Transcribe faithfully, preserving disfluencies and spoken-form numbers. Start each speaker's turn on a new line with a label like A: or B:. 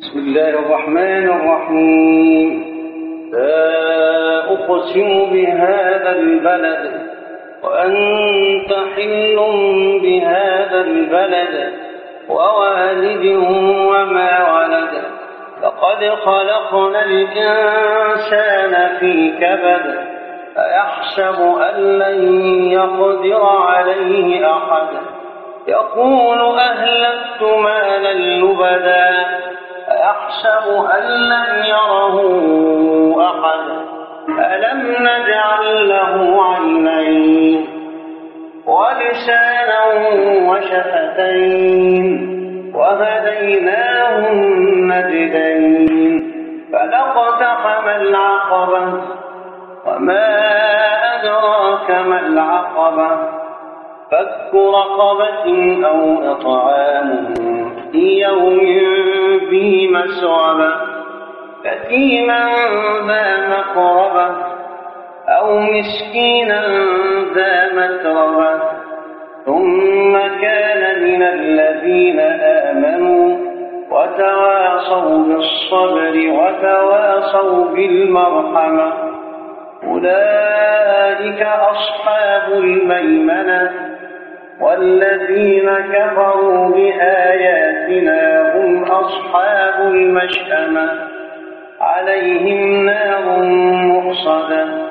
A: بسم الله الرحمن الرحيم. لا أقسم بهذا البلد وأنت حل بهذا البلد ووالد وما ولد. لقد خلقنا الإنسان في كبد أيحسب أن لن يقدر عليه أحد. يقول أهلكت مالا لبدا أيحسب أن لم يره أحد. ألم نجعل له عينين ولسانا وشفتين وهديناه النجدين. فلاقتحم العقبة وما أدراك ما العقبة. فك رقبة أو إطعام في يوم ذي مسغبة يتيما ذا مقربة أو مسكينا ذا متربة. ثم كان من الذين آمنوا وتواصوا بالصبر وتواصوا بالمرحمة. أولئك أصحاب الميمنة. والذين كفروا بآياتنا هم أصحاب المشأمة عليهم نار مؤصدة.